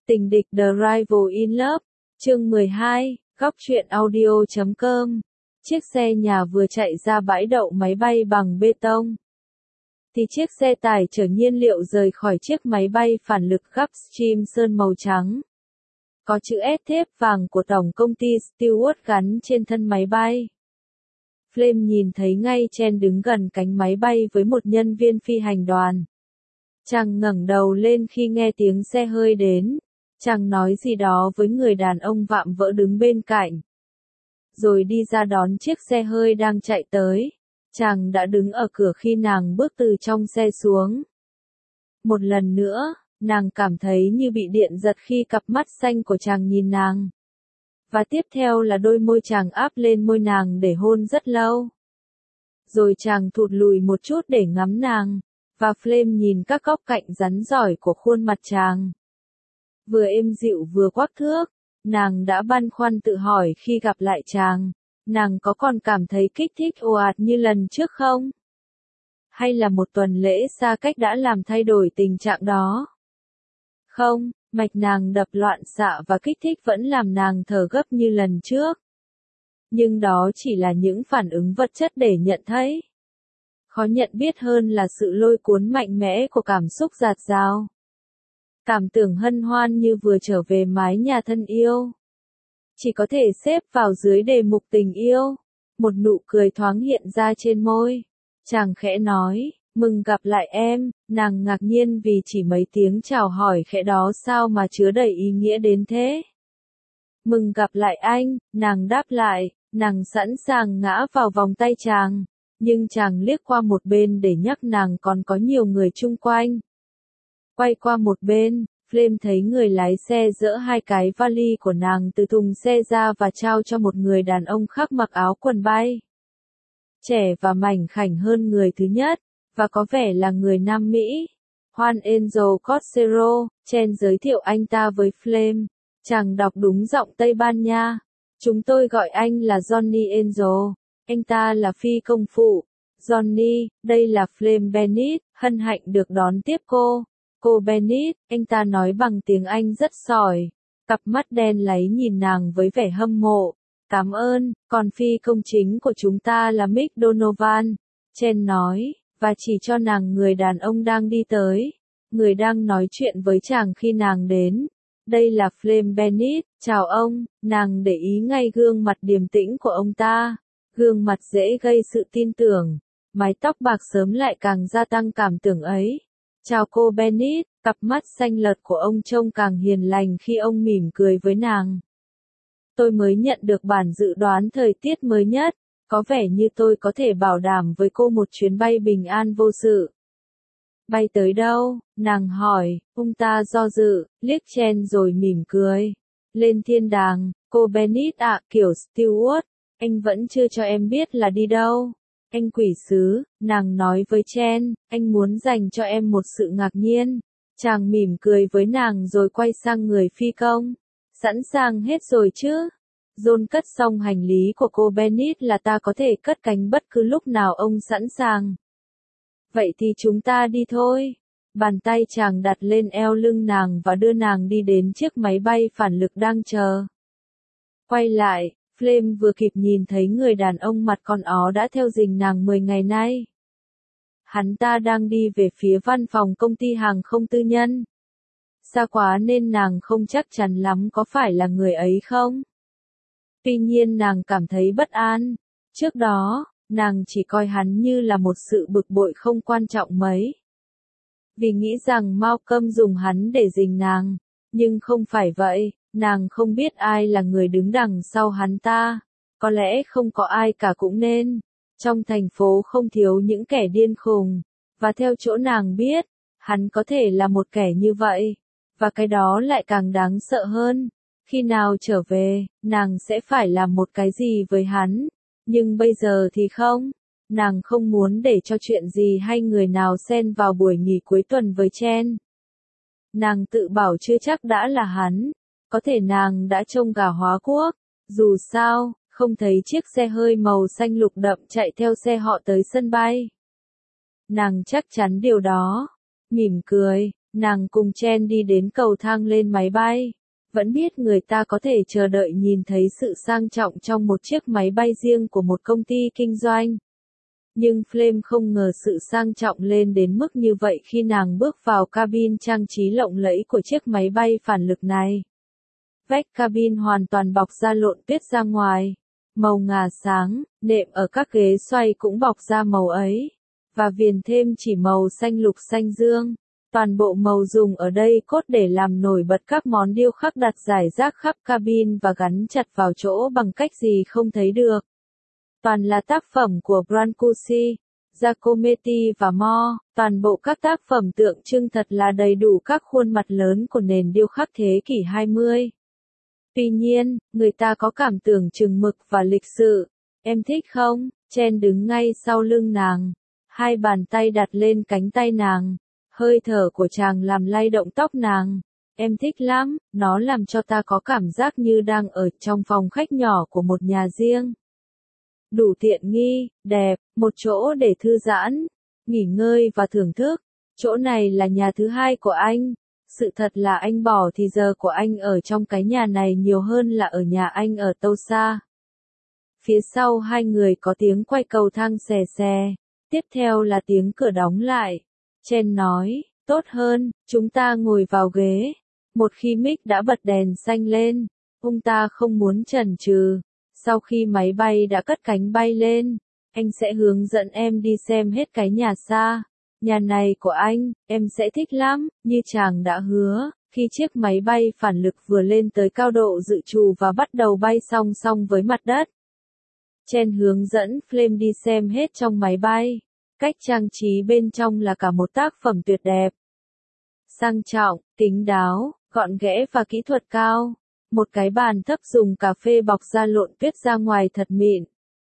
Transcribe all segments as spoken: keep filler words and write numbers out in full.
Tình địch The Rival in Love, chương mười hai, góc truyện audio chấm com. Chiếc xe nhà vừa chạy ra bãi đậu máy bay bằng bê tông, thì chiếc xe tải chở nhiên liệu rời khỏi chiếc máy bay phản lực Gulfstream sơn màu trắng. Có chữ S thép vàng của tổng công ty Stewart gắn trên thân máy bay. Flame nhìn thấy ngay Chen đứng gần cánh máy bay với một nhân viên phi hành đoàn. Chàng ngẩng đầu lên khi nghe tiếng xe hơi đến. Chàng nói gì đó với người đàn ông vạm vỡ đứng bên cạnh. Rồi đi ra đón chiếc xe hơi đang chạy tới. Chàng đã đứng ở cửa khi nàng bước từ trong xe xuống. Một lần nữa, nàng cảm thấy như bị điện giật khi cặp mắt xanh của chàng nhìn nàng. Và tiếp theo là đôi môi chàng áp lên môi nàng để hôn rất lâu. Rồi chàng thụt lùi một chút để ngắm nàng. Và Flame nhìn các góc cạnh rắn rỏi của khuôn mặt chàng. Vừa êm dịu vừa quắc thước, nàng đã băn khoăn tự hỏi khi gặp lại chàng, nàng có còn cảm thấy kích thích ồ ạt như lần trước không? Hay là một tuần lễ xa cách đã làm thay đổi tình trạng đó? Không, mạch nàng đập loạn xạ và kích thích vẫn làm nàng thở gấp như lần trước. Nhưng đó chỉ là những phản ứng vật chất để nhận thấy. Khó nhận biết hơn là sự lôi cuốn mạnh mẽ của cảm xúc dạt dào. Cảm tưởng hân hoan như vừa trở về mái nhà thân yêu. Chỉ có thể xếp vào dưới đề mục tình yêu. Một nụ cười thoáng hiện ra trên môi. Chàng khẽ nói, mừng gặp lại em, nàng ngạc nhiên vì chỉ mấy tiếng chào hỏi khẽ đó sao mà chứa đầy ý nghĩa đến thế. Mừng gặp lại anh, nàng đáp lại, nàng sẵn sàng ngã vào vòng tay chàng. Nhưng chàng liếc qua một bên để nhắc nàng còn có nhiều người chung quanh. Quay qua một bên, Flame thấy người lái xe dỡ hai cái vali của nàng từ thùng xe ra và trao cho một người đàn ông khác mặc áo quần bay. Trẻ và mảnh khảnh hơn người thứ nhất, và có vẻ là người Nam Mỹ. Juan Angel Corsero, Chen giới thiệu anh ta với Flame. Chàng đọc đúng giọng Tây Ban Nha. Chúng tôi gọi anh là Johnny Angel. Anh ta là phi công phụ. Johnny, đây là Flame Bennett, hân hạnh được đón tiếp cô. Cô Bennett, anh ta nói bằng tiếng Anh rất giỏi. Cặp mắt đen láy nhìn nàng với vẻ hâm mộ. Cảm ơn, còn phi công chính của chúng ta là Mick Donovan. Chen nói, và chỉ cho nàng người đàn ông đang đi tới. Người đang nói chuyện với chàng khi nàng đến. Đây là Flame Bennett, chào ông, nàng để ý ngay gương mặt điềm tĩnh của ông ta. Gương mặt dễ gây sự tin tưởng. Mái tóc bạc sớm lại càng gia tăng cảm tưởng ấy. Chào cô Bennett, cặp mắt xanh lợt của ông trông càng hiền lành khi ông mỉm cười với nàng. Tôi mới nhận được bản dự đoán thời tiết mới nhất, có vẻ như tôi có thể bảo đảm với cô một chuyến bay bình an vô sự. Bay tới đâu? Nàng hỏi, ông ta do dự, liếc Chen rồi mỉm cười. Lên thiên đàng, cô Bennett ạ, kiểu Stewart, anh vẫn chưa cho em biết là đi đâu. Anh quỷ sứ, nàng nói với Chen, anh muốn dành cho em một sự ngạc nhiên. Chàng mỉm cười với nàng rồi quay sang người phi công. Sẵn sàng hết rồi chứ? John cất xong hành lý của cô Bennett là ta có thể cất cánh bất cứ lúc nào ông sẵn sàng. Vậy thì chúng ta đi thôi. Bàn tay chàng đặt lên eo lưng nàng và đưa nàng đi đến chiếc máy bay phản lực đang chờ. Quay lại. Flame vừa kịp nhìn thấy người đàn ông mặt con ó đã theo dình nàng mười ngày nay. Hắn ta đang đi về phía văn phòng công ty hàng không tư nhân. Xa quá nên nàng không chắc chắn lắm có phải là người ấy không. Tuy nhiên nàng cảm thấy bất an. Trước đó, nàng chỉ coi hắn như là một sự bực bội không quan trọng mấy. Vì nghĩ rằng Malcolm dùng hắn để dình nàng. Nhưng không phải vậy. Nàng không biết ai là người đứng đằng sau hắn ta. Có lẽ không có ai cả cũng nên. Trong thành phố không thiếu những kẻ điên khùng. Và theo chỗ nàng biết, hắn có thể là một kẻ như vậy. Và cái đó lại càng đáng sợ hơn. Khi nào trở về, nàng sẽ phải làm một cái gì với hắn. Nhưng bây giờ thì không. Nàng không muốn để cho chuyện gì hay người nào xen vào buổi nghỉ cuối tuần với Chen. Nàng tự bảo chưa chắc đã là hắn. Có thể nàng đã trông gà hóa quốc. Dù sao, không thấy chiếc xe hơi màu xanh lục đậm chạy theo xe họ tới sân bay. Nàng chắc chắn điều đó. Mỉm cười, Nàng cùng Chen đi đến cầu thang lên máy bay. Vẫn biết người ta có thể chờ đợi nhìn thấy sự sang trọng trong một chiếc máy bay riêng của một công ty kinh doanh. Nhưng Flame không ngờ sự sang trọng lên đến mức như vậy khi nàng bước vào cabin trang trí lộng lẫy của chiếc máy bay phản lực này. Vách cabin hoàn toàn bọc da lộn tuyết ra ngoài, màu ngà sáng, nệm ở các ghế xoay cũng bọc da màu ấy, và viền thêm chỉ màu xanh lục xanh dương. Toàn bộ màu dùng ở đây cốt để làm nổi bật các món điêu khắc đặt rải rác khắp cabin và gắn chặt vào chỗ bằng cách gì không thấy được. Toàn là tác phẩm của Brancusi, Giacometti và Mo, toàn bộ các tác phẩm tượng trưng thật là đầy đủ các khuôn mặt lớn của nền điêu khắc thế kỷ hai mươi. Tuy nhiên, người ta có cảm tưởng chừng mực và lịch sự. Em thích không? Chen đứng ngay sau lưng nàng, hai bàn tay đặt lên cánh tay nàng. Hơi thở của chàng làm lay động tóc nàng. Em thích lắm, nó làm cho ta có cảm giác như đang ở trong phòng khách nhỏ của một nhà riêng. Đủ tiện nghi, đẹp, một chỗ để thư giãn, nghỉ ngơi và thưởng thức. Chỗ này là nhà thứ hai của anh. Sự thật là anh bỏ thì giờ của anh ở trong cái nhà này nhiều hơn là ở nhà anh ở Tulsa. Phía sau hai người có tiếng quay cầu thang xè xè. Tiếp theo là tiếng cửa đóng lại. Chen nói, tốt hơn, chúng ta ngồi vào ghế. Một khi Mick đã bật đèn xanh lên, ông ta không muốn chần chừ. Sau khi máy bay đã cất cánh bay lên, anh sẽ hướng dẫn em đi xem hết cái nhà xa. Nhà này của anh, em sẽ thích lắm, như chàng đã hứa. Khi chiếc máy bay phản lực vừa lên tới cao độ dự trù và bắt đầu bay song song với mặt đất, Chen hướng dẫn Flame đi xem hết trong máy bay. Cách trang trí bên trong là cả một tác phẩm tuyệt đẹp. Sang trọng, kín đáo, gọn ghẽ và kỹ thuật cao. Một cái bàn thấp dùng cà phê bọc da lộn tuyết ra ngoài thật mịn.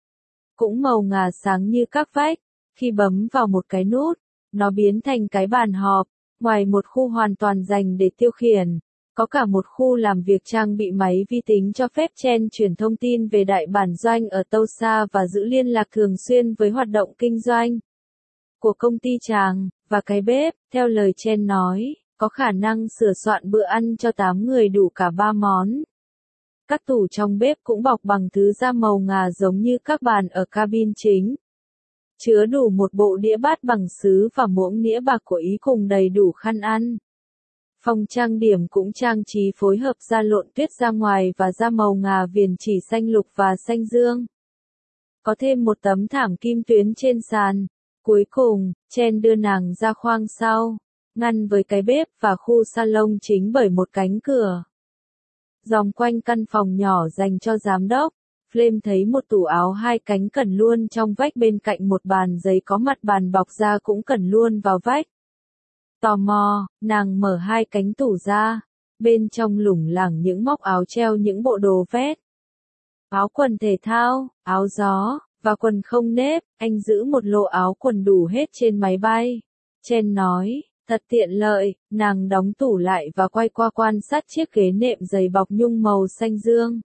Cũng màu ngà sáng như các vách. Khi bấm vào một cái nút, nó biến thành cái bàn họp. Ngoài một khu hoàn toàn dành để tiêu khiển, có cả một khu làm việc trang bị máy vi tính cho phép Chen truyền thông tin về đại bản doanh ở Tulsa và giữ liên lạc thường xuyên với hoạt động kinh doanh của công ty chàng, và cái bếp, theo lời Chen nói, có khả năng sửa soạn bữa ăn cho tám người đủ cả ba món. Các tủ trong bếp cũng bọc bằng thứ da màu ngà giống như các bàn ở cabin chính. Chứa đủ một bộ đĩa bát bằng sứ và muỗng nĩa bạc của Ý cùng đầy đủ khăn ăn. Phòng trang điểm cũng trang trí phối hợp da lộn tuyết ra ngoài và da màu ngà viền chỉ xanh lục và xanh dương. Có thêm một tấm thảm kim tuyến trên sàn. Cuối cùng, Chen đưa nàng ra khoang sau, ngăn với cái bếp và khu salon chính bởi một cánh cửa. Dòng quanh căn phòng nhỏ dành cho giám đốc, Flame thấy một tủ áo hai cánh cẩn luôn trong vách bên cạnh một bàn giấy có mặt bàn bọc da cũng cẩn luôn vào vách. Tò mò, nàng mở hai cánh tủ ra, bên trong lủng lẳng những móc áo treo những bộ đồ vest. Áo quần thể thao, áo gió, và quần không nếp, anh giữ một lô áo quần đủ hết trên máy bay. Chen nói, thật tiện lợi, nàng đóng tủ lại và quay qua quan sát chiếc ghế nệm dày bọc nhung màu xanh dương.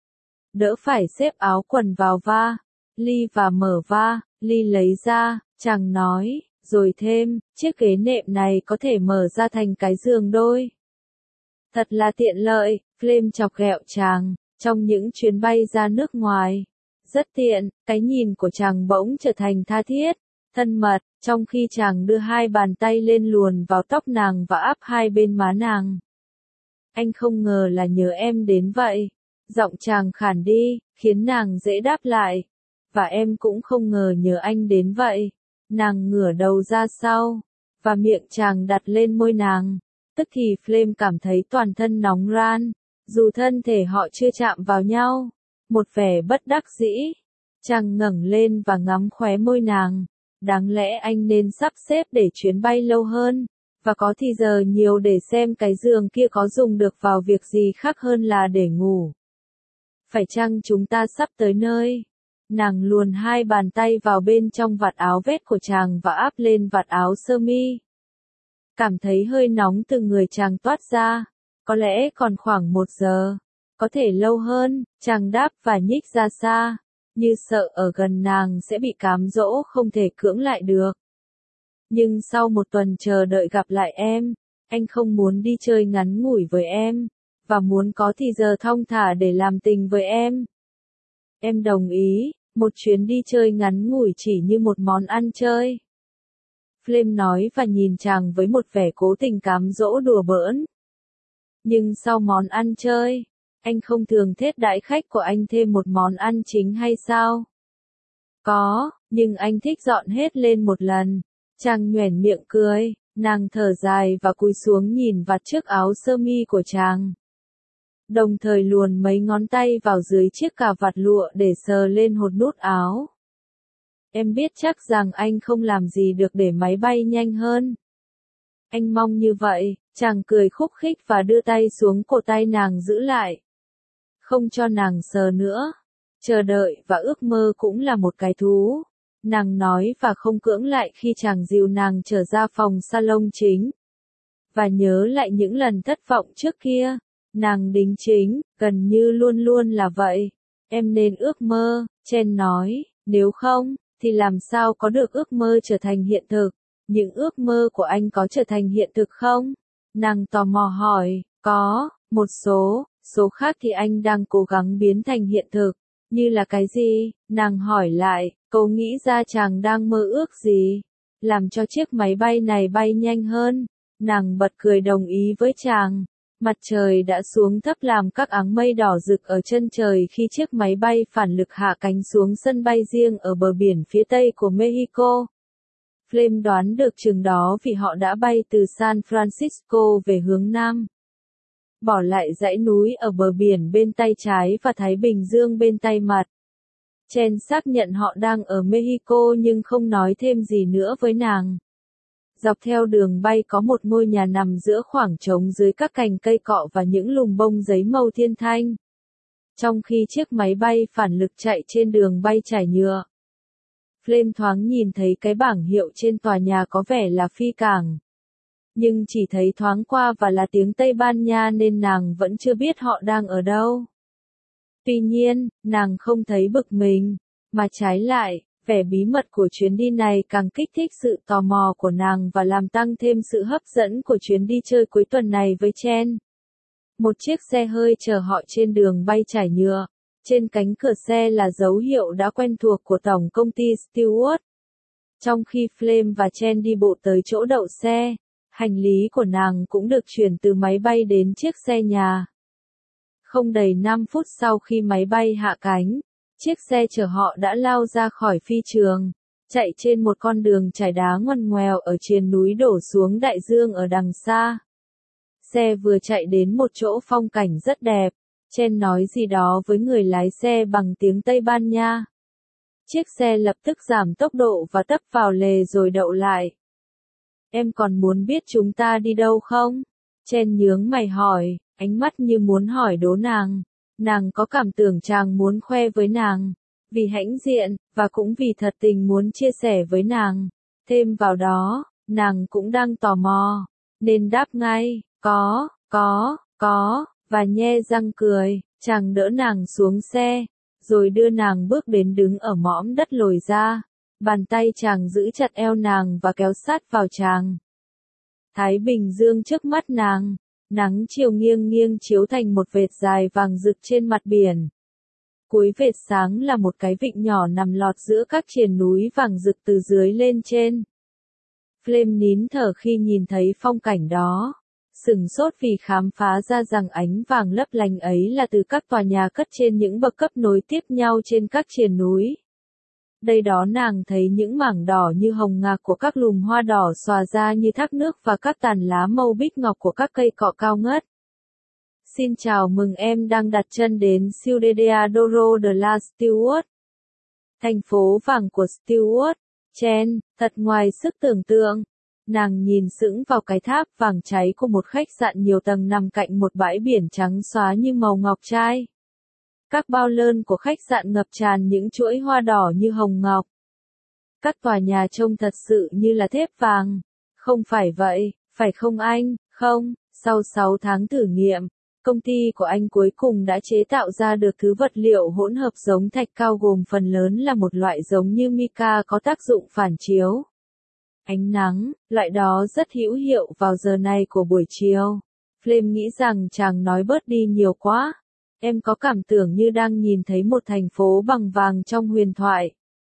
Đỡ phải xếp áo quần vào va, ly và mở va, ly lấy ra, chàng nói, rồi thêm, chiếc ghế nệm này có thể mở ra thành cái giường đôi. Thật là tiện lợi, Flame chọc ghẹo chàng, trong những chuyến bay ra nước ngoài. Rất tiện, cái nhìn của chàng bỗng trở thành tha thiết, thân mật, trong khi chàng đưa hai bàn tay lên luồn vào tóc nàng và áp hai bên má nàng. Anh không ngờ là nhớ em đến vậy. Giọng chàng khản đi, khiến nàng dễ đáp lại. Và em cũng không ngờ nhớ anh đến vậy. Nàng ngửa đầu ra sau, và miệng chàng đặt lên môi nàng. Tức thì Flame cảm thấy toàn thân nóng ran, dù thân thể họ chưa chạm vào nhau. Một vẻ bất đắc dĩ. Chàng ngẩng lên và ngắm khóe môi nàng. Đáng lẽ anh nên sắp xếp để chuyến bay lâu hơn, và có thì giờ nhiều để xem cái giường kia có dùng được vào việc gì khác hơn là để ngủ. Phải chăng chúng ta sắp tới nơi? Nàng luồn hai bàn tay vào bên trong vạt áo vest của chàng và áp lên vạt áo sơ mi. Cảm thấy hơi nóng từ người chàng toát ra. Có lẽ còn khoảng một giờ. Có thể lâu hơn, chàng đáp và nhích ra xa. Như sợ ở gần nàng sẽ bị cám dỗ không thể cưỡng lại được. Nhưng sau một tuần chờ đợi gặp lại em, Anh không muốn đi chơi ngắn ngủi với em, và muốn có thì giờ thong thả để làm tình với em. Em đồng ý, một chuyến đi chơi ngắn ngủi chỉ như một món ăn chơi. Flame nói và nhìn chàng với một vẻ cố tình cám dỗ đùa bỡn. Nhưng sau món ăn chơi, anh không thường thết đãi khách của anh thêm một món ăn chính hay sao? Có, nhưng anh thích dọn hết lên một lần. Chàng nhoẻn miệng cười, nàng thở dài và cúi xuống nhìn vạt chiếc áo sơ mi của chàng. Đồng thời luồn mấy ngón tay vào dưới chiếc cà vạt lụa để sờ lên hột nút áo. Em biết chắc rằng anh không làm gì được để máy bay nhanh hơn. Anh mong như vậy, chàng cười khúc khích và đưa tay xuống cổ tay nàng giữ lại. Không cho nàng sờ nữa. Chờ đợi và ước mơ cũng là một cái thú. Nàng nói và không cưỡng lại khi chàng dìu nàng trở ra phòng salon chính. Và nhớ lại những lần thất vọng trước kia. Nàng đính chính, gần như luôn luôn là vậy. Em nên ước mơ, Chen nói, nếu không, thì làm sao có được ước mơ trở thành hiện thực? Những ước mơ của anh có trở thành hiện thực không? Nàng tò mò hỏi, có, một số, số khác thì anh đang cố gắng biến thành hiện thực. Như là cái gì? Nàng hỏi lại, cô nghĩ ra chàng đang mơ ước gì? Làm cho chiếc máy bay này bay nhanh hơn. Nàng bật cười đồng ý với chàng. Mặt trời đã xuống thấp làm các áng mây đỏ rực ở chân trời khi chiếc máy bay phản lực hạ cánh xuống sân bay riêng ở bờ biển phía tây của Mexico. Flame đoán được chừng đó vì họ đã bay từ San Francisco về hướng nam. Bỏ lại dãy núi ở bờ biển bên tay trái và Thái Bình Dương bên tay mặt. Chen xác nhận họ đang ở Mexico nhưng không nói thêm gì nữa với nàng. Dọc theo đường bay có một ngôi nhà nằm giữa khoảng trống dưới các cành cây cọ và những lùm bông giấy màu thiên thanh. Trong khi chiếc máy bay phản lực chạy trên đường bay trải nhựa. Flame thoáng nhìn thấy cái bảng hiệu trên tòa nhà có vẻ là phi cảng. Nhưng chỉ thấy thoáng qua và là tiếng Tây Ban Nha nên nàng vẫn chưa biết họ đang ở đâu. Tuy nhiên, nàng không thấy bực mình, mà trái lại, vẻ bí mật của chuyến đi này càng kích thích sự tò mò của nàng và làm tăng thêm sự hấp dẫn của chuyến đi chơi cuối tuần này với Chen. Một chiếc xe hơi chờ họ trên đường bay trải nhựa. Trên cánh cửa xe là dấu hiệu đã quen thuộc của tổng công ty Stewart. Trong khi Flame và Chen đi bộ tới chỗ đậu xe, hành lý của nàng cũng được chuyển từ máy bay đến chiếc xe nhà. Không đầy năm phút sau khi máy bay hạ cánh, chiếc xe chở họ đã lao ra khỏi phi trường, chạy trên một con đường trải đá ngoằn ngoèo ở triền núi đổ xuống đại dương ở đằng xa. Xe vừa chạy đến một chỗ phong cảnh rất đẹp. Chen nói gì đó với người lái xe bằng tiếng Tây Ban Nha. Chiếc xe lập tức giảm tốc độ và tấp vào lề rồi đậu lại. Em còn muốn biết chúng ta đi đâu không? Chen nhướng mày hỏi, ánh mắt như muốn hỏi đố nàng. Nàng có cảm tưởng chàng muốn khoe với nàng, vì hãnh diện, và cũng vì thật tình muốn chia sẻ với nàng. Thêm vào đó, nàng cũng đang tò mò, nên đáp ngay, có, có, có. Và nhe răng cười, chàng đỡ nàng xuống xe, rồi đưa nàng bước đến đứng ở mõm đất lồi ra. Bàn tay chàng giữ chặt eo nàng và kéo sát vào chàng. Thái Bình Dương trước mắt nàng, nắng chiều nghiêng nghiêng chiếu thành một vệt dài vàng rực trên mặt biển. Cuối vệt sáng là một cái vịnh nhỏ nằm lọt giữa các triền núi vàng rực từ dưới lên trên. Flame nín thở khi nhìn thấy phong cảnh đó. Sửng sốt vì khám phá ra rằng ánh vàng lấp lánh ấy là từ các tòa nhà cất trên những bậc cấp nối tiếp nhau trên các triền núi. Đây đó nàng thấy những mảng đỏ như hồng ngạc của các lùm hoa đỏ xòa ra như thác nước và các tàn lá màu bích ngọc của các cây cọ cao ngất. Xin chào mừng em đang đặt chân đến Ciudad d'Oro de la Stewart. Thành phố vàng của Stewart. Chen, thật ngoài sức tưởng tượng. Nàng nhìn sững vào cái tháp vàng cháy của một khách sạn nhiều tầng nằm cạnh một bãi biển trắng xóa như màu ngọc trai. Các bao lơn của khách sạn ngập tràn những chuỗi hoa đỏ như hồng ngọc. Các tòa nhà trông thật sự như là thép vàng. Không phải vậy, phải không anh? Không, sau sáu tháng thử nghiệm, công ty của anh cuối cùng đã chế tạo ra được thứ vật liệu hỗn hợp giống thạch cao gồm phần lớn là một loại giống như mica có tác dụng phản chiếu. Ánh nắng, loại đó rất hữu hiệu vào giờ này của buổi chiều. Flame nghĩ rằng chàng nói bớt đi nhiều quá. Em có cảm tưởng như đang nhìn thấy một thành phố bằng vàng trong huyền thoại.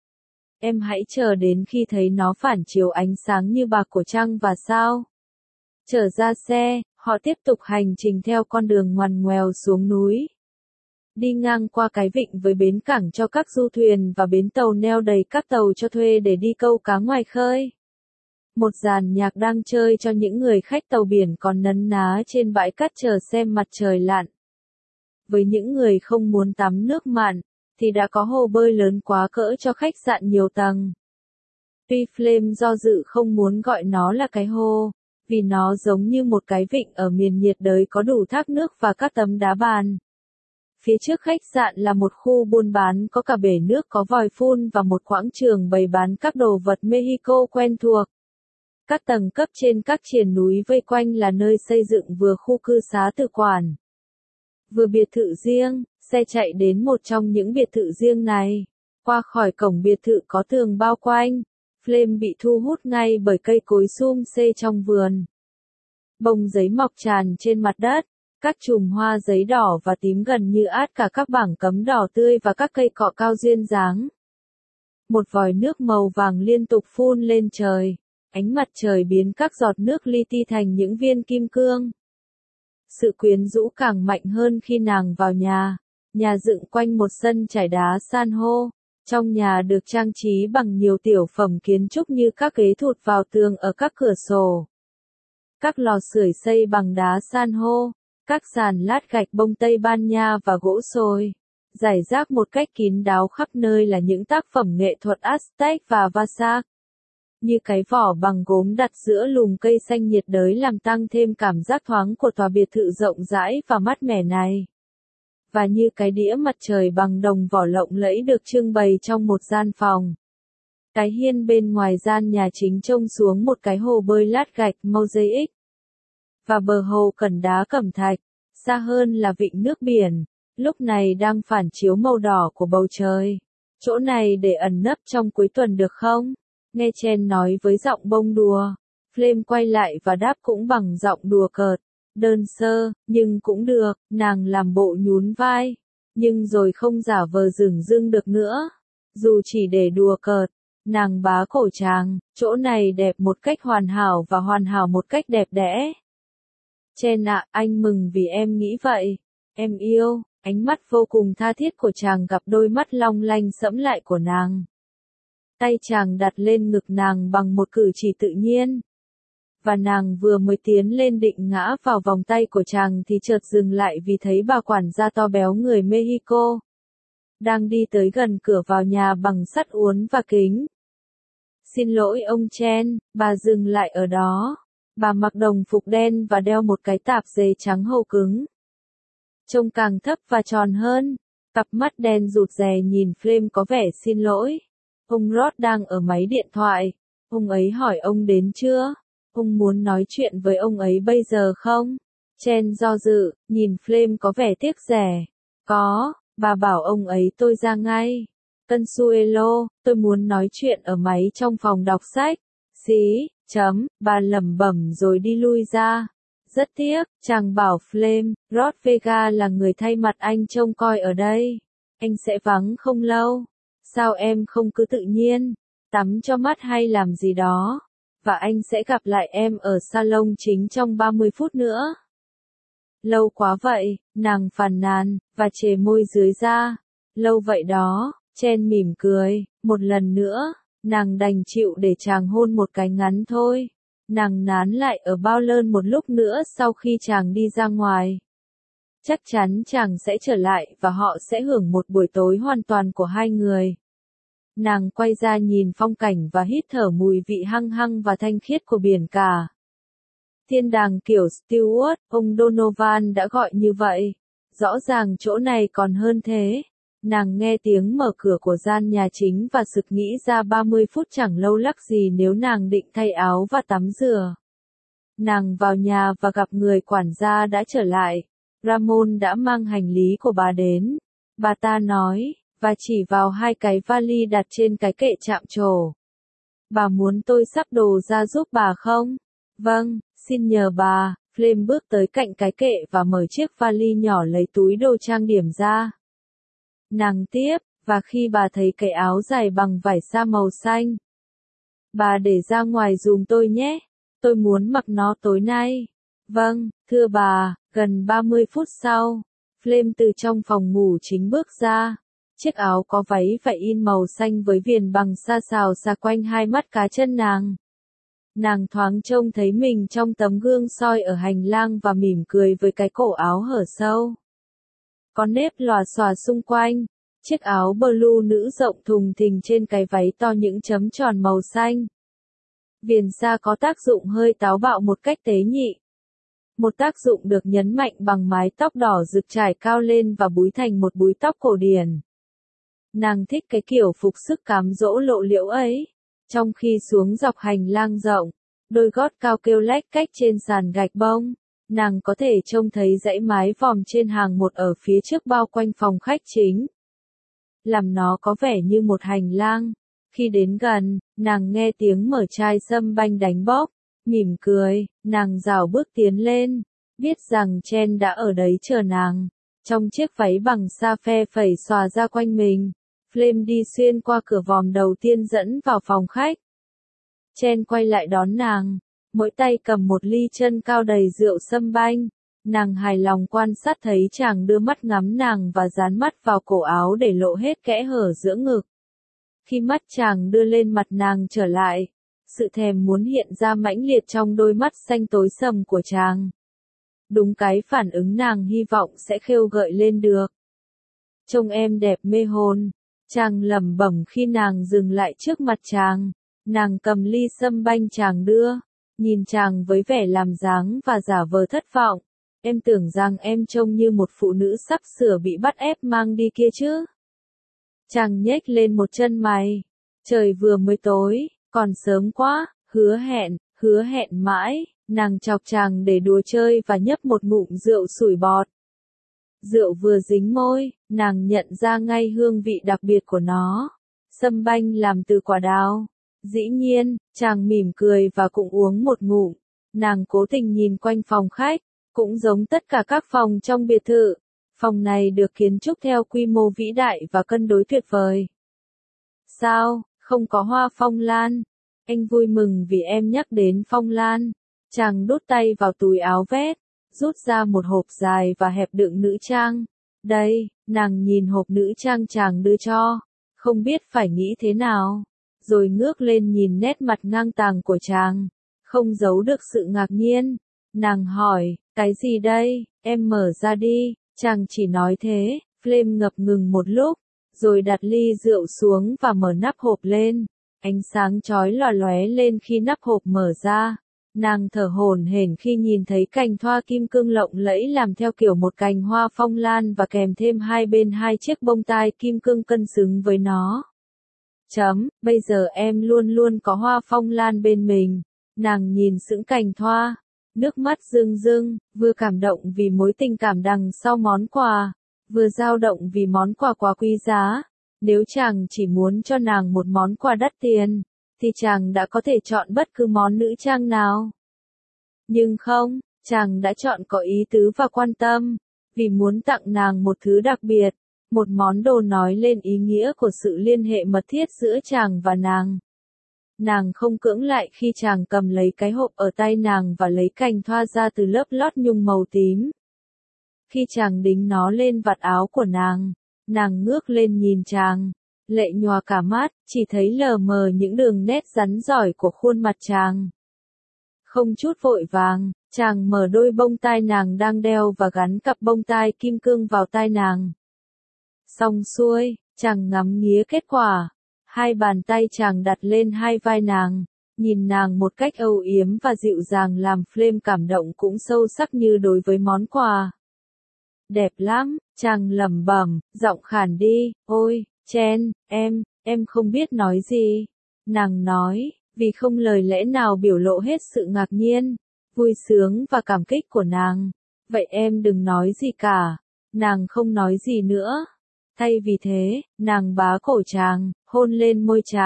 Em hãy chờ đến khi thấy nó phản chiếu ánh sáng như bạc của trăng và sao. Trở ra xe, họ tiếp tục hành trình theo con đường ngoằn ngoèo xuống núi. Đi ngang qua cái vịnh với bến cảng cho các du thuyền và bến tàu neo đầy các tàu cho thuê để đi câu cá ngoài khơi. Một dàn nhạc đang chơi cho những người khách tàu biển còn nấn ná trên bãi cát chờ xem mặt trời lặn. Với những người không muốn tắm nước mặn, thì đã có hồ bơi lớn quá cỡ cho khách sạn nhiều tầng. Tuy Flame do dự không muốn gọi nó là cái hồ, vì nó giống như một cái vịnh ở miền nhiệt đới có đủ thác nước và các tấm đá bàn. Phía trước khách sạn là một khu buôn bán có cả bể nước có vòi phun và một quảng trường bày bán các đồ vật Mexico quen thuộc. Các tầng cấp trên các triền núi vây quanh là nơi xây dựng vừa khu cư xá tự quản, vừa biệt thự riêng. Xe chạy đến một trong những biệt thự riêng này. Qua khỏi cổng biệt thự có tường bao quanh, Flame bị thu hút ngay bởi cây cối sum xê trong vườn. Bông giấy mọc tràn trên mặt đất, các chùm hoa giấy đỏ và tím gần như át cả các bảng cấm đỏ tươi và các cây cọ cao duyên dáng. Một vòi nước màu vàng liên tục phun lên trời, ánh mặt trời biến các giọt nước li ti thành những viên kim cương. Sự quyến rũ càng mạnh hơn khi nàng vào nhà. Nhà dựng quanh một sân trải đá san hô. Trong nhà được trang trí bằng nhiều tiểu phẩm kiến trúc như các ghế thụt vào tường ở các cửa sổ. Các lò sưởi xây bằng đá san hô. Các sàn lát gạch bông Tây Ban Nha và gỗ sồi. Rải rác một cách kín đáo khắp nơi là những tác phẩm nghệ thuật Aztec và Vasak. Như cái vỏ bằng gốm đặt giữa lùm cây xanh nhiệt đới làm tăng thêm cảm giác thoáng của tòa biệt thự rộng rãi và mát mẻ này. Và như cái đĩa mặt trời bằng đồng vỏ lộng lẫy được trưng bày trong một gian phòng. Cái hiên bên ngoài gian nhà chính trông xuống một cái hồ bơi lát gạch mosaic. Và bờ hồ cẩm đá cẩm thạch, xa hơn là vịnh nước biển, lúc này đang phản chiếu màu đỏ của bầu trời. Chỗ này để ẩn nấp trong cuối tuần được không? Nghe Chen nói với giọng bông đùa. Flame quay lại và đáp cũng bằng giọng đùa cợt. Đơn sơ, nhưng cũng được, nàng làm bộ nhún vai. Nhưng rồi không giả vờ dửng dưng được nữa. Dù chỉ để đùa cợt, nàng bá cổ chàng, chỗ này đẹp một cách hoàn hảo và hoàn hảo một cách đẹp đẽ. Chen ạ, anh mừng vì em nghĩ vậy. Em yêu, ánh mắt vô cùng tha thiết của chàng gặp đôi mắt long lanh sẫm lại của nàng. Tay chàng đặt lên ngực nàng bằng một cử chỉ tự nhiên. Và nàng vừa mới tiến lên định ngã vào vòng tay của chàng thì chợt dừng lại vì thấy bà quản gia to béo người Mexico đang đi tới gần cửa vào nhà bằng sắt uốn và kính. Xin lỗi ông Chen, bà dừng lại ở đó. Bà mặc đồng phục đen và đeo một cái tạp dề trắng hầu cứng. Trông càng thấp và tròn hơn. Cặp mắt đen rụt rè nhìn Flame có vẻ xin lỗi. Ông Rod đang ở máy điện thoại. Ông ấy hỏi ông đến chưa? Ông muốn nói chuyện với ông ấy bây giờ không? Chen do dự, nhìn Flame có vẻ tiếc rẻ. Có, bà bảo ông ấy tôi ra ngay. Consuelo, tôi muốn nói chuyện ở máy trong phòng đọc sách. Xí, chấm, bà lẩm bẩm rồi đi lui ra. Rất tiếc, chàng bảo Flame, Rod Vega là người thay mặt anh trông coi ở đây. Anh sẽ vắng không lâu. Sao em không cứ tự nhiên, tắm cho mắt hay làm gì đó, và anh sẽ gặp lại em ở salon chính trong ba mươi phút nữa. Lâu quá vậy, nàng phàn nàn, và chề môi dưới ra. Lâu vậy đó, Chen mỉm cười, một lần nữa, nàng đành chịu để chàng hôn một cái ngắn thôi. Nàng nán lại ở bao lơn một lúc nữa sau khi chàng đi ra ngoài. Chắc chắn chàng sẽ trở lại và họ sẽ hưởng một buổi tối hoàn toàn của hai người. Nàng quay ra nhìn phong cảnh và hít thở mùi vị hăng hăng và thanh khiết của biển cả. Thiên đàng kiểu Stewart, ông Donovan đã gọi như vậy. Rõ ràng chỗ này còn hơn thế. Nàng nghe tiếng mở cửa của gian nhà chính và sực nghĩ ra ba mươi phút chẳng lâu lắc gì nếu nàng định thay áo và tắm rửa. Nàng vào nhà và gặp người quản gia đã trở lại. Ramon đã mang hành lý của bà đến. Bà ta nói, và chỉ vào hai cái vali đặt trên cái kệ chạm trổ. Bà muốn tôi xắp đồ ra giúp bà không? Vâng, xin nhờ bà. Flame bước tới cạnh cái kệ và mở chiếc vali nhỏ lấy túi đồ trang điểm ra. Nàng tiếp, và khi bà thấy cái áo dài bằng vải sa màu xanh, bà để ra ngoài giùm tôi nhé. Tôi muốn mặc nó tối nay. Vâng, thưa bà. Gần ba mươi phút sau, Flame từ trong phòng ngủ chính bước ra. Chiếc áo có váy vải in màu xanh với viền bằng sa xào xà quanh hai mắt cá chân nàng. Nàng thoáng trông thấy mình trong tấm gương soi ở hành lang và mỉm cười với cái cổ áo hở sâu. Có nếp lòa xòa xung quanh. Chiếc áo blue nữ rộng thùng thình trên cái váy to những chấm tròn màu xanh. Viền sa có tác dụng hơi táo bạo một cách tế nhị. Một tác dụng được nhấn mạnh bằng mái tóc đỏ rực trải cao lên và búi thành một búi tóc cổ điển. Nàng thích cái kiểu phục sức cám dỗ lộ liễu ấy. Trong khi xuống dọc hành lang rộng, đôi gót cao kêu lách cách trên sàn gạch bông, nàng có thể trông thấy dãy mái vòm trên hàng một ở phía trước bao quanh phòng khách chính. Làm nó có vẻ như một hành lang. Khi đến gần, nàng nghe tiếng mở chai sâm banh đánh bóp, mỉm cười, nàng rảo bước tiến lên, biết rằng Chen đã ở đấy chờ nàng. Trong chiếc váy bằng sa phe phẩy xòa ra quanh mình, Flame đi xuyên qua cửa vòm đầu tiên dẫn vào phòng khách. Chen quay lại đón nàng, mỗi tay cầm một ly chân cao đầy rượu sâm banh. Nàng hài lòng quan sát thấy chàng đưa mắt ngắm nàng và dán mắt vào cổ áo để lộ hết kẽ hở giữa ngực. Khi mắt chàng đưa lên mặt nàng trở lại, sự thèm muốn hiện ra mãnh liệt trong đôi mắt xanh tối sầm của chàng. Đúng cái phản ứng nàng hy vọng sẽ khêu gợi lên được. Trông em đẹp mê hồn, chàng lẩm bẩm khi nàng dừng lại trước mặt chàng. Nàng cầm ly sâm banh chàng đưa, nhìn chàng với vẻ làm dáng và giả vờ thất vọng. Em tưởng rằng em trông như một phụ nữ sắp sửa bị bắt ép mang đi kia chứ. Chàng nhếch lên một chân mày. Trời vừa mới tối, còn sớm quá, hứa hẹn, hứa hẹn mãi. Nàng chọc chàng để đùa chơi và nhấp một ngụm rượu sủi bọt. Rượu vừa dính môi, nàng nhận ra ngay hương vị đặc biệt của nó. Sâm banh làm từ quả đào. Dĩ nhiên, chàng mỉm cười và cũng uống một ngụm. Nàng cố tình nhìn quanh phòng khách, cũng giống tất cả các phòng trong biệt thự. Phòng này được kiến trúc theo quy mô vĩ đại và cân đối tuyệt vời. Sao, không có hoa phong lan? Anh vui mừng vì em nhắc đến phong lan. Chàng đút tay vào túi áo vest, rút ra một hộp dài và hẹp đựng nữ trang. Đây, nàng nhìn hộp nữ trang chàng đưa cho, không biết phải nghĩ thế nào. Rồi ngước lên nhìn nét mặt ngang tàng của chàng, không giấu được sự ngạc nhiên. Nàng hỏi, cái gì đây, em mở ra đi. Chàng chỉ nói thế. Flame ngập ngừng một lúc, rồi đặt ly rượu xuống và mở nắp hộp lên. Ánh sáng chói lòa lóe lên khi nắp hộp mở ra. Nàng thở hổn hển khi nhìn thấy cành thoa kim cương lộng lẫy làm theo kiểu một cành hoa phong lan và kèm thêm hai bên hai chiếc bông tai kim cương cân xứng với nó. Chấm, bây giờ em luôn luôn có hoa phong lan bên mình. Nàng nhìn sững cành thoa, nước mắt rưng rưng, vừa cảm động vì mối tình cảm đằng sau món quà, vừa dao động vì món quà quá quý giá. Nếu chàng chỉ muốn cho nàng một món quà đắt tiền, thì chàng đã có thể chọn bất cứ món nữ trang nào. Nhưng không, chàng đã chọn có ý tứ và quan tâm, vì muốn tặng nàng một thứ đặc biệt, một món đồ nói lên ý nghĩa của sự liên hệ mật thiết giữa chàng và nàng. Nàng không cưỡng lại khi chàng cầm lấy cái hộp ở tay nàng và lấy cành thoa ra từ lớp lót nhung màu tím. Khi chàng đính nó lên vạt áo của nàng, nàng ngước lên nhìn chàng, lệ nhòa cả mắt, chỉ thấy lờ mờ những đường nét rắn rỏi của khuôn mặt chàng. Không chút vội vàng, chàng mở đôi bông tai nàng đang đeo và gắn cặp bông tai kim cương vào tai nàng. Xong xuôi, chàng ngắm nghía kết quả. Hai bàn tay chàng đặt lên hai vai nàng, nhìn nàng một cách âu yếm và dịu dàng làm Flame cảm động cũng sâu sắc như đối với món quà. Đẹp lắm, chàng lẩm bẩm, giọng khàn đi, ôi, Chen, em, em không biết nói gì. Nàng nói, vì không lời lẽ nào biểu lộ hết sự ngạc nhiên, vui sướng và cảm kích của nàng. Vậy em đừng nói gì cả. Nàng không nói gì nữa. Thay vì thế, nàng bá cổ chàng, hôn lên môi chàng,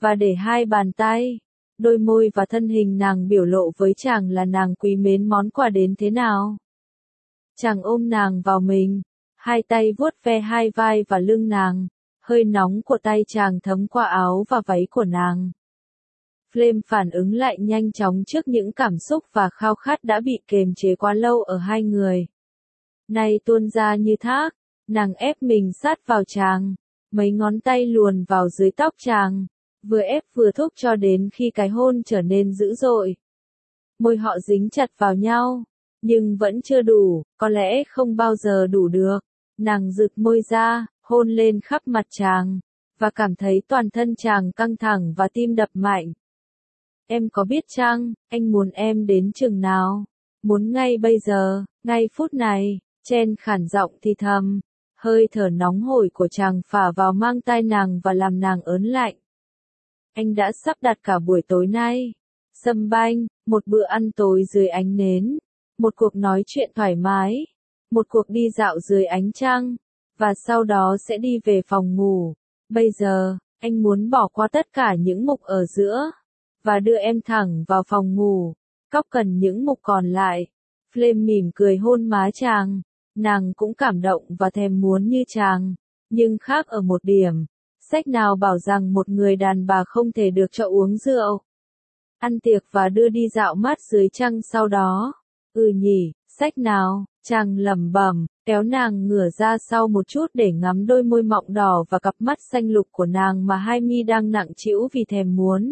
và để hai bàn tay, đôi môi và thân hình nàng biểu lộ với chàng là nàng quý mến món quà đến thế nào. Chàng ôm nàng vào mình, hai tay vuốt ve hai vai và lưng nàng, hơi nóng của tay chàng thấm qua áo và váy của nàng. Flame phản ứng lại nhanh chóng trước những cảm xúc và khao khát đã bị kềm chế quá lâu ở hai người. Nay tuôn ra như thác, nàng ép mình sát vào chàng, mấy ngón tay luồn vào dưới tóc chàng, vừa ép vừa thúc cho đến khi cái hôn trở nên dữ dội. Môi họ dính chặt vào nhau, nhưng vẫn chưa đủ, có lẽ không bao giờ đủ được. Nàng giựt môi ra, hôn lên khắp mặt chàng, và cảm thấy toàn thân chàng căng thẳng và tim đập mạnh. Em có biết chăng, anh muốn em đến chừng nào? Muốn ngay bây giờ, ngay phút này, Chen khản giọng thì thầm. Hơi thở nóng hổi của chàng phả vào mang tai nàng và làm nàng ớn lạnh. Anh đã sắp đặt cả buổi tối nay. Sâm banh, một bữa ăn tối dưới ánh nến, một cuộc nói chuyện thoải mái, một cuộc đi dạo dưới ánh trăng, và sau đó sẽ đi về phòng ngủ. Bây giờ, anh muốn bỏ qua tất cả những mục ở giữa, và đưa em thẳng vào phòng ngủ, cóc cần những mục còn lại. Flame mỉm cười hôn má chàng, nàng cũng cảm động và thèm muốn như chàng, nhưng khác ở một điểm. Sách nào bảo rằng một người đàn bà không thể được cho uống rượu, ăn tiệc và đưa đi dạo mát dưới trăng sau đó. Ừ nhỉ, sách nào, chàng lẩm bẩm, kéo nàng ngửa ra sau một chút để ngắm đôi môi mọng đỏ và cặp mắt xanh lục của nàng mà hai mi đang nặng trĩu vì thèm muốn.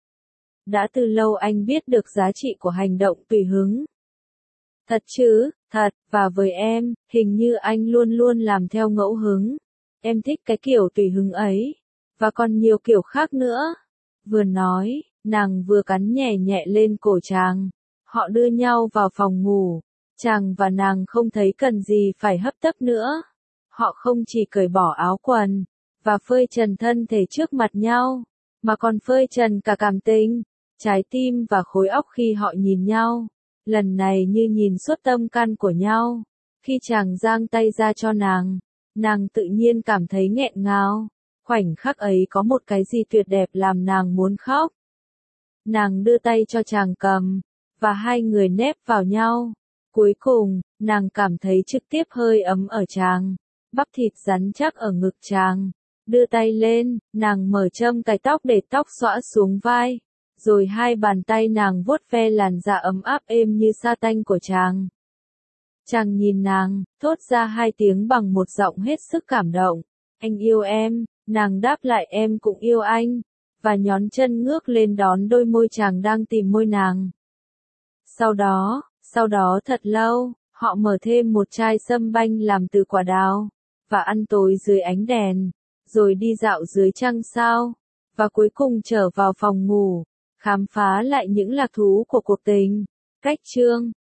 Đã từ lâu anh biết được giá trị của hành động tùy hứng. Thật chứ, thật, và với em, hình như anh luôn luôn làm theo ngẫu hứng. Em thích cái kiểu tùy hứng ấy, và còn nhiều kiểu khác nữa. Vừa nói, nàng vừa cắn nhẹ nhẹ lên cổ chàng. Họ đưa nhau vào phòng ngủ. Chàng và nàng không thấy cần gì phải hấp tấp nữa. Họ không chỉ cởi bỏ áo quần, và phơi trần thân thể trước mặt nhau, mà còn phơi trần cả cảm tình, trái tim và khối óc khi họ nhìn nhau. Lần này như nhìn suốt tâm can của nhau. Khi chàng giang tay ra cho nàng, nàng tự nhiên cảm thấy nghẹn ngào. Khoảnh khắc ấy có một cái gì tuyệt đẹp làm nàng muốn khóc. Nàng đưa tay cho chàng cầm, và hai người nép vào nhau. Cuối cùng, nàng cảm thấy trực tiếp hơi ấm ở chàng, bắp thịt rắn chắc ở ngực chàng. Đưa tay lên, nàng mở châm cài tóc để tóc xõa xuống vai, rồi hai bàn tay nàng vuốt ve làn da ấm áp êm như sa tanh của chàng. Chàng nhìn nàng, thốt ra hai tiếng bằng một giọng hết sức cảm động. Anh yêu em, nàng đáp lại em cũng yêu anh, và nhón chân ngước lên đón đôi môi chàng đang tìm môi nàng. Sau đó, sau đó thật lâu, họ mở thêm một chai sâm banh làm từ quả đào, và ăn tối dưới ánh đèn, rồi đi dạo dưới trăng sao, và cuối cùng trở vào phòng ngủ, khám phá lại những lạc thú của cuộc tình. Cách chương